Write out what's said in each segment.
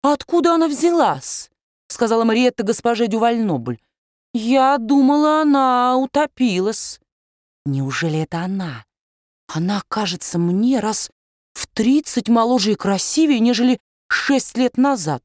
откуда она взялась?» — сказала Мариетта госпоже Дювальнобль. «Я думала, она утопилась». «Неужели это она? Она кажется мне раз в 30 моложе и красивее, нежели 6 лет назад».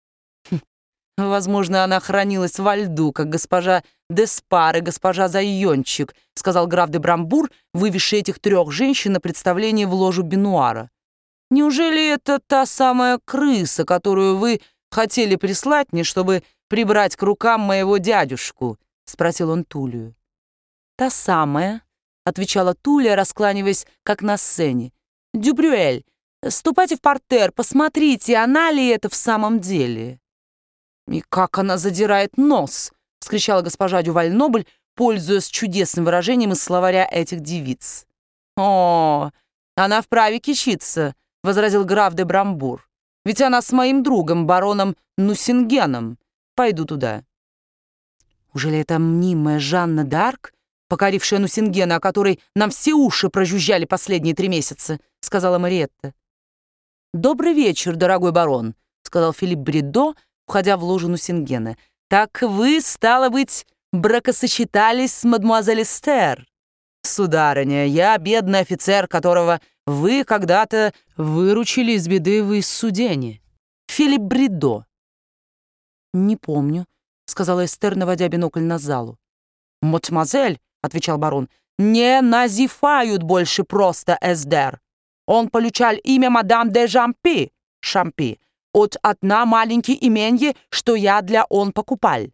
«Возможно, она хранилась во льду, как госпожа Деспар и госпожа Зайончик», сказал граф де Брамбур, вывезший этих 3 женщин на представление в ложу Бенуара. «Неужели это та самая крыса, которую вы хотели прислать мне, чтобы прибрать к рукам моего дядюшку?» спросил он Тулию. «Та самая», — отвечала Тулия, раскланиваясь, как на сцене. «Дюбрюэль, ступайте в партер, посмотрите, она ли это в самом деле». «И как она задирает нос!» — вскричала госпожа Дювальнобль, пользуясь чудесным выражением из словаря этих девиц. «О, она вправе кичиться», — возразил граф де Брамбур. «Ведь она с моим другом, бароном Нусингеном. Пойду туда». «Ужели это мнимая Жанна д'Арк, покорившая Нусингена, о которой нам все уши прожужжали последние 3 месяца?» — сказала Мариетта. «Добрый вечер, дорогой барон», — сказал Филипп Бридо, входя в ложу Нусингена. «Так вы, стало быть, бракосочетались с мадемуазель Эстер?» «Сударыня, я бедный офицер, которого вы когда-то выручили из беды в Иссудене. Филипп Бридо». «Не помню», — сказала Эстер, наводя бинокль на залу. «Мадемуазель», — отвечал барон, — «не называют больше просто Эстер. Он получал имя мадам де Шампи, от одна маленькие именье, что я для он покупал».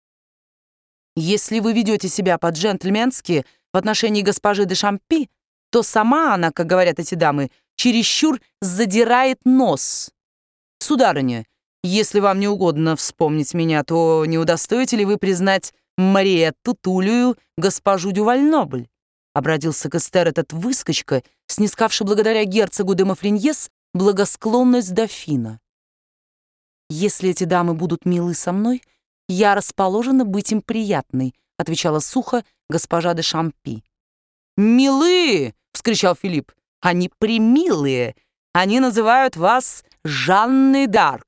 «Если вы ведете себя по-джентльменски в отношении госпожи де Шампи, то сама она, как говорят эти дамы, чересчур задирает нос. Сударыня, если вам не угодно вспомнить меня, то не удостоите ли вы признать Мариетту Тулию, госпожу Дювальнобль?» Обратился к Эстер этот выскочка, снискавший благодаря герцогу де Мафриньес благосклонность дофина. «Если эти дамы будут милы со мной, я расположена быть им приятной», отвечала сухо госпожа де Шампи. «Милы!» — вскричал Филипп. «Они премилые. Они называют вас Жанной д'Арк.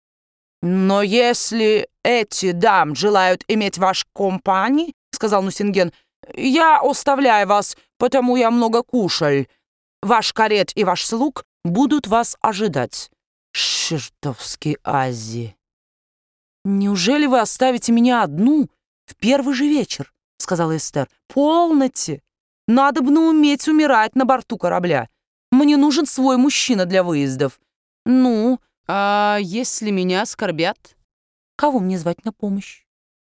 Но если эти дамы желают иметь ваш компании, — сказал Нусинген, — я оставляю вас, потому я много кушал. Ваш карет и ваш слуг будут вас ожидать». «Чертовски Ази!» «Неужели вы оставите меня одну в первый же вечер?» — сказала Эстер. «Полноте! Надо бы уметь умирать на борту корабля. Мне нужен свой мужчина для выездов. Ну, а если меня оскорбят? Кого мне звать на помощь?»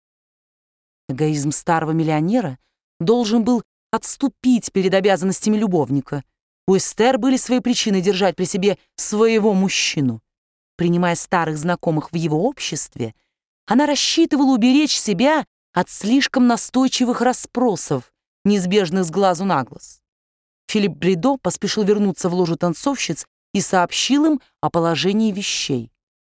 Эгоизм старого миллионера должен был отступить перед обязанностями любовника. У Эстер были свои причины держать при себе своего мужчину. Принимая старых знакомых в его обществе, она рассчитывала уберечь себя от слишком настойчивых расспросов, неизбежных с глазу на глаз. Филипп Бридо поспешил вернуться в ложу танцовщиц и сообщил им о положении вещей.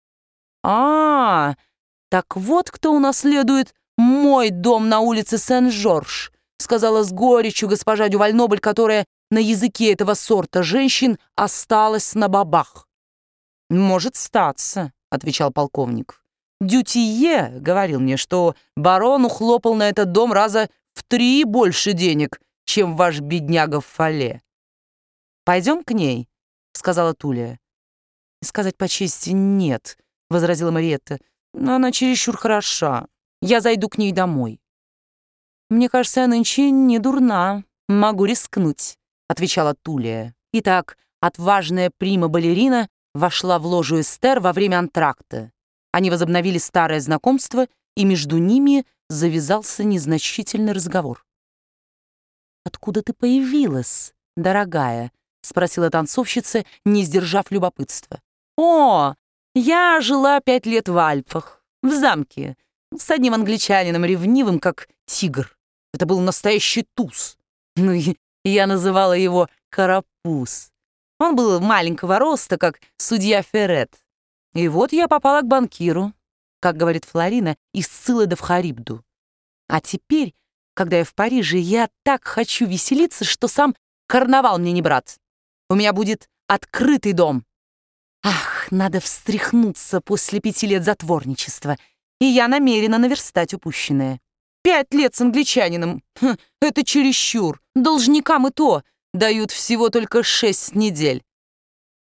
Так вот кто унаследует мой дом на улице Сен-Жорж», сказала с горечью госпожа Дювальнобль, которая на языке этого сорта женщин осталась на бабах. «Может статься», — отвечал полковник. «Дютие говорил мне, что барон ухлопал на этот дом раза в 3 больше денег, чем ваш бедняга в Фале». «Пойдем к ней», — сказала Тулия. «Сказать по чести, нет», — возразила Мариетта. «Но она чересчур хороша. Я зайду к ней домой». «Мне кажется, я нынче не дурна. Могу рискнуть», — отвечала Тулия. Итак, отважная прима-балерина вошла в ложу Эстер во время антракта. Они возобновили старое знакомство, и между ними завязался незначительный разговор. «Откуда ты появилась, дорогая?» — спросила танцовщица, не сдержав любопытства. «О, я жила 5 лет в Альпах, в замке, с одним англичанином ревнивым, как тигр. Это был настоящий туз. Ну, и я называла его Карапуз. Он был маленького роста, как судья Феррет. И вот я попала к банкиру, как говорит Флорина, из Сциллы в Харибду. А теперь, когда я в Париже, я так хочу веселиться, что сам карнавал мне не брат. У меня будет открытый дом. Ах, надо встряхнуться после 5 лет затворничества, и я намерена наверстать упущенное. 5 лет с англичанином. Это чересчур. Должникам и то дают всего только 6 недель.